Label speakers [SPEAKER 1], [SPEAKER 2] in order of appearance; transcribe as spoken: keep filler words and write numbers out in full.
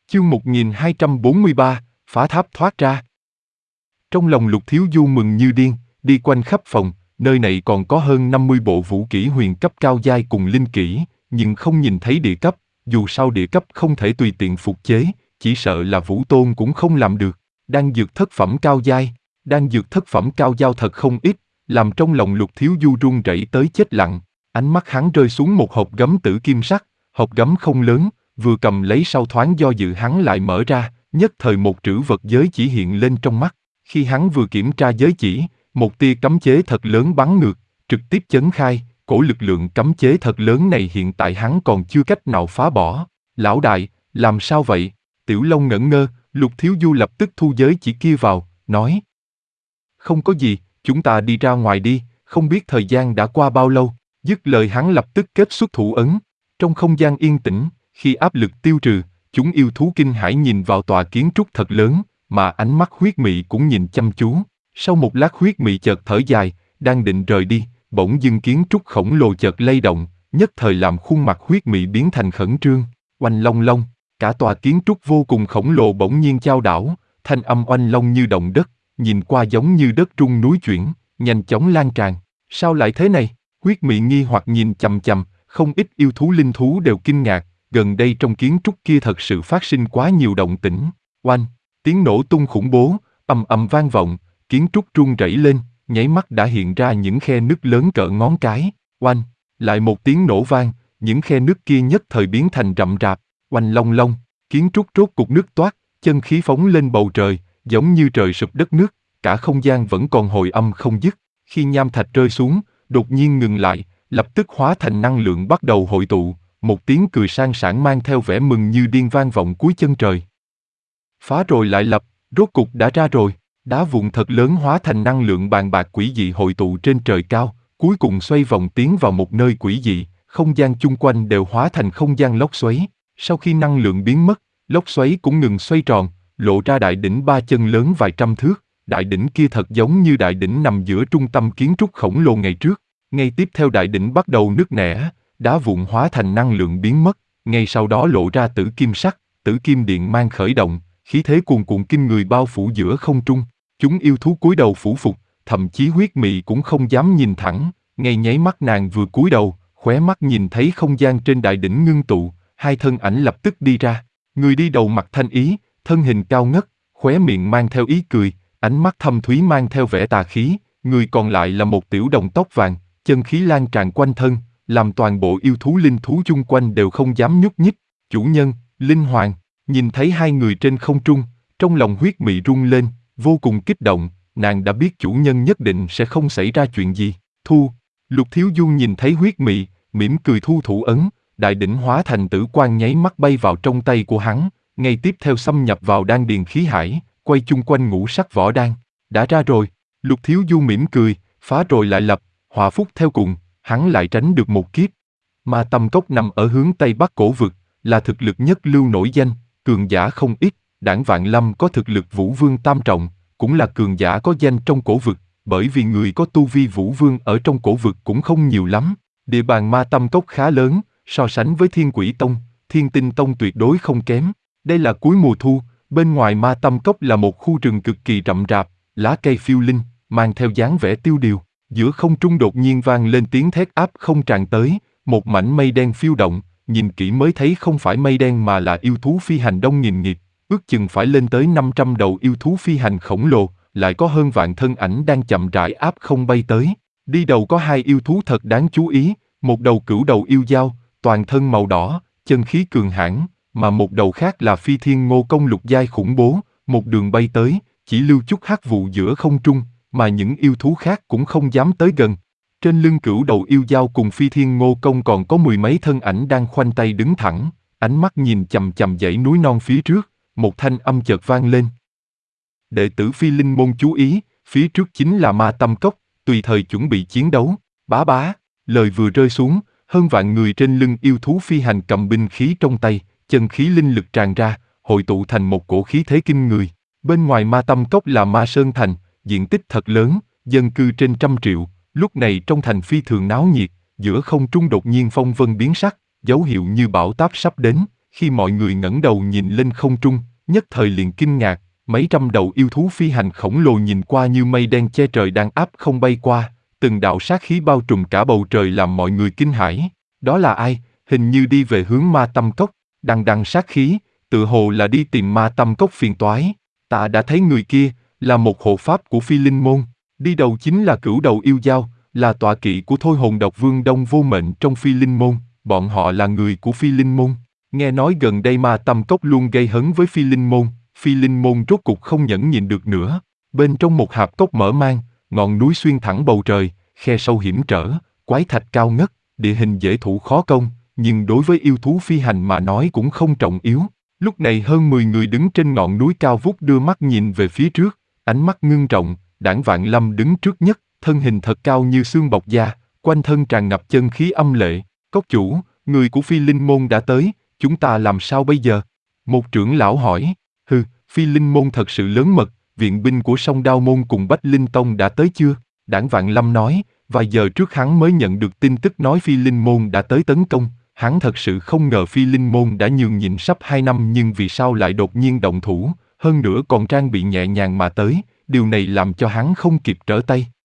[SPEAKER 1] Chương một nghìn hai trăm bốn mươi ba, phá tháp thoát ra. Trong lòng Lục Thiếu Du mừng như điên, đi quanh khắp phòng, nơi này còn có hơn năm mươi bộ vũ kỹ huyền cấp cao giai cùng linh kỹ, nhưng không nhìn thấy địa cấp, dù sao địa cấp không thể tùy tiện phục chế, chỉ sợ là Vũ Tôn cũng không làm được. Đan dược thất phẩm cao giai, đan dược thất phẩm cao giai thật không ít, làm trong lòng Lục Thiếu Du run rẩy tới chết lặng. Ánh mắt hắn rơi xuống một hộp gấm tử kim sắc, hộp gấm không lớn, vừa cầm lấy sau thoáng do dự hắn lại mở ra, nhất thời một trữ vật giới chỉ hiện lên trong mắt. Khi hắn vừa kiểm tra giới chỉ, một tia cấm chế thật lớn bắn ngược, trực tiếp chấn khai, cổ lực lượng cấm chế thật lớn này hiện tại hắn còn chưa cách nào phá bỏ. Lão đại, làm sao vậy? Tiểu Long ngẩn ngơ, Lục Thiếu Du lập tức thu giới chỉ kia vào, nói. Không có gì, chúng ta đi ra ngoài đi, không biết thời gian đã qua bao lâu. Dứt lời hắn lập tức kết xuất thủ ấn. Trong không gian yên tĩnh, khi áp lực tiêu trừ, chúng yêu thú kinh hãi nhìn vào tòa kiến trúc thật lớn, mà ánh mắt huyết mị cũng nhìn chăm chú. Sau một lát huyết mị chợt thở dài, đang định rời đi, bỗng dưng kiến trúc khổng lồ chợt lay động, nhất thời làm khuôn mặt huyết mị biến thành khẩn trương. Oanh long long, cả tòa kiến trúc vô cùng khổng lồ bỗng nhiên chao đảo, thanh âm oanh long như động đất, nhìn qua giống như đất rung núi chuyển, nhanh chóng lan tràn. Sao lại thế này? Huyết mị nghi hoặc nhìn chằm chằm, không ít yêu thú linh thú đều kinh ngạc, gần đây trong kiến trúc kia thật sự phát sinh quá nhiều động tĩnh. Oanh, tiếng nổ tung khủng bố, ầm ầm vang vọng, kiến trúc rung rẩy lên, nháy mắt đã hiện ra những khe nứt lớn cỡ ngón cái. Oanh, lại một tiếng nổ vang, những khe nứt kia nhất thời biến thành rậm rạp. Oanh long long, kiến trúc rốt cục nứt toát, chân khí phóng lên bầu trời, giống như trời sụp đất nước, cả không gian vẫn còn hồi âm không dứt. Khi nham thạch rơi xuống, đột nhiên ngừng lại, lập tức hóa thành năng lượng bắt đầu hội tụ, một tiếng cười sang sảng mang theo vẻ mừng như điên vang vọng cuối chân trời. Phá rồi lại lập, rốt cục đã ra rồi, đá vụn thật lớn hóa thành năng lượng bàn bạc quỷ dị hội tụ trên trời cao, cuối cùng xoay vòng tiến vào một nơi quỷ dị, không gian chung quanh đều hóa thành không gian lốc xoáy. Sau khi năng lượng biến mất, lốc xoáy cũng ngừng xoay tròn, lộ ra đại đỉnh ba chân lớn vài trăm thước. Đại đỉnh kia thật giống như đại đỉnh nằm giữa trung tâm kiến trúc khổng lồ ngày trước. Ngay tiếp theo đại đỉnh bắt đầu nứt nẻ, đá vụn hóa thành năng lượng biến mất, ngay sau đó lộ ra tử kim sắc, tử kim điện mang khởi động, khí thế cuồn cuộn kinh người bao phủ giữa không trung. Chúng yêu thú cúi đầu phủ phục, thậm chí huyết mị cũng không dám nhìn thẳng, ngay nháy mắt nàng vừa cúi đầu, khóe mắt nhìn thấy không gian trên đại đỉnh ngưng tụ, hai thân ảnh lập tức đi ra. Người đi đầu mặt thanh ý, thân hình cao ngất, khóe miệng mang theo ý cười, ánh mắt thâm thúy mang theo vẻ tà khí, người còn lại là một tiểu đồng tóc vàng, chân khí lan tràn quanh thân, làm toàn bộ yêu thú linh thú chung quanh đều không dám nhúc nhích. Chủ nhân, Linh Hoàng, nhìn thấy hai người trên không trung, trong lòng huyết mị rung lên, vô cùng kích động, nàng đã biết chủ nhân nhất định sẽ không xảy ra chuyện gì. Thu, Lục Thiếu Du nhìn thấy huyết mị, mỉm cười thu thủ ấn, đại đỉnh hóa thành tử quang nháy mắt bay vào trong tay của hắn, ngay tiếp theo xâm nhập vào đan điền khí hải, quay chung quanh ngũ sắc võ đan. Đã ra rồi, Lục Thiếu Du mỉm cười, phá rồi lại lập, họa phúc theo cùng, hắn lại tránh được một kiếp. Ma Tâm Cốc nằm ở hướng tây bắc cổ vực, là thực lực nhất lưu nổi danh, cường giả không ít. Đảng Vạn Lâm có thực lực Vũ Vương tam trọng, cũng là cường giả có danh trong cổ vực, bởi vì người có tu vi Vũ Vương ở trong cổ vực cũng không nhiều lắm. Địa bàn Ma Tâm Cốc khá lớn, so sánh với Thiên Quỷ Tông, Thiên Tinh Tông tuyệt đối không kém. Đây là cuối mùa thu, bên ngoài Ma Tâm Cốc là một khu rừng cực kỳ rậm rạp, lá cây phiêu linh, mang theo dáng vẻ tiêu điều. Giữa không trung đột nhiên vang lên tiếng thét áp không tràn tới, một mảnh mây đen phiêu động, nhìn kỹ mới thấy không phải mây đen mà là yêu thú phi hành đông nghìn nghịt, ước chừng phải lên tới năm trăm đầu yêu thú phi hành khổng lồ, lại có hơn vạn thân ảnh đang chậm rãi áp không bay tới. Đi đầu có hai yêu thú thật đáng chú ý, một đầu cửu đầu yêu dao, toàn thân màu đỏ, chân khí cường hãn, mà một đầu khác là phi thiên ngô công lục giai khủng bố, một đường bay tới, chỉ lưu chút hắc vụ giữa không trung, mà những yêu thú khác cũng không dám tới gần. Trên lưng cửu đầu yêu dao cùng phi thiên ngô công còn có mười mấy thân ảnh đang khoanh tay đứng thẳng, ánh mắt nhìn chằm chằm dãy núi non phía trước, một thanh âm chợt vang lên. Đệ tử Phi Linh môn chú ý, phía trước chính là Ma Tâm Cốc, tùy thời chuẩn bị chiến đấu. Bá bá, lời vừa rơi xuống, hơn vạn người trên lưng yêu thú phi hành cầm binh khí trong tay, chân khí linh lực tràn ra, hội tụ thành một cổ khí thế kinh người. Bên ngoài Ma Tâm Cốc là Ma Sơn Thành, diện tích thật lớn, dân cư trên trăm triệu. Lúc này trong thành phi thường náo nhiệt, giữa không trung đột nhiên phong vân biến sắc, dấu hiệu như bão táp sắp đến. Khi mọi người ngẩng đầu nhìn lên không trung, nhất thời liền kinh ngạc, mấy trăm đầu yêu thú phi hành khổng lồ nhìn qua như mây đen che trời đang áp không bay qua, từng đạo sát khí bao trùm cả bầu trời làm mọi người kinh hãi. Đó là ai? Hình như đi về hướng Ma Tâm Cốc, đằng đằng sát khí, tự hồ là đi tìm Ma Tâm Cốc phiền toái. Ta đã thấy người kia, là một hộ pháp của Phi Linh Môn, đi đầu chính là Cửu Đầu Yêu Dao, là tọa kỵ của Thôi Hồn Độc Vương Đông Vô Mệnh trong Phi Linh Môn, bọn họ là người của Phi Linh Môn. Nghe nói gần đây Ma Tâm Cốc luôn gây hấn với Phi Linh Môn, Phi Linh Môn rốt cục không nhẫn nhịn được nữa. Bên trong một hạp cốc mở mang, ngọn núi xuyên thẳng bầu trời, khe sâu hiểm trở, quái thạch cao ngất, địa hình dễ thủ khó công, nhưng đối với yêu thú phi hành mà nói cũng không trọng yếu. Lúc này hơn mười người đứng trên ngọn núi cao vút đưa mắt nhìn về phía trước, ánh mắt ngưng trọng, Đảng Vạn Lâm đứng trước nhất, thân hình thật cao như xương bọc da, quanh thân tràn ngập chân khí âm lệ. Cốc chủ, người của Phi Linh Môn đã tới, chúng ta làm sao bây giờ? Một trưởng lão hỏi. Hừ, Phi Linh Môn thật sự lớn mật, viện binh của Song Đao Môn cùng Bách Linh Tông đã tới chưa? Đảng Vạn Lâm nói, vài giờ trước hắn mới nhận được tin tức nói Phi Linh Môn đã tới tấn công. Hắn thật sự không ngờ Phi Linh Môn đã nhường nhịn sắp hai năm nhưng vì sao lại đột nhiên động thủ, hơn nữa còn trang bị nhẹ nhàng mà tới, điều này làm cho hắn không kịp trở tay.